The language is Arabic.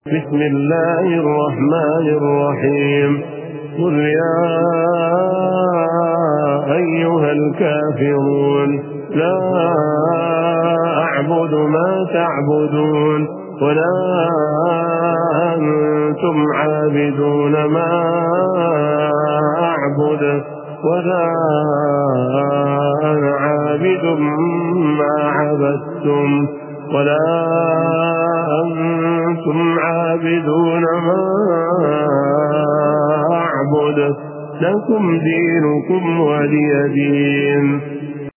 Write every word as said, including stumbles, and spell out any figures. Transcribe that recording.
بسم الله الرحمن الرحيم. قل يا أيها الكافرون لا أعبد ما تعبدون ولا أنتم عابدون ما أعبد ولا أنا عابد ما عبدتم ولا أنتم عابدون ما أعبد لكم دينكم ولي دين.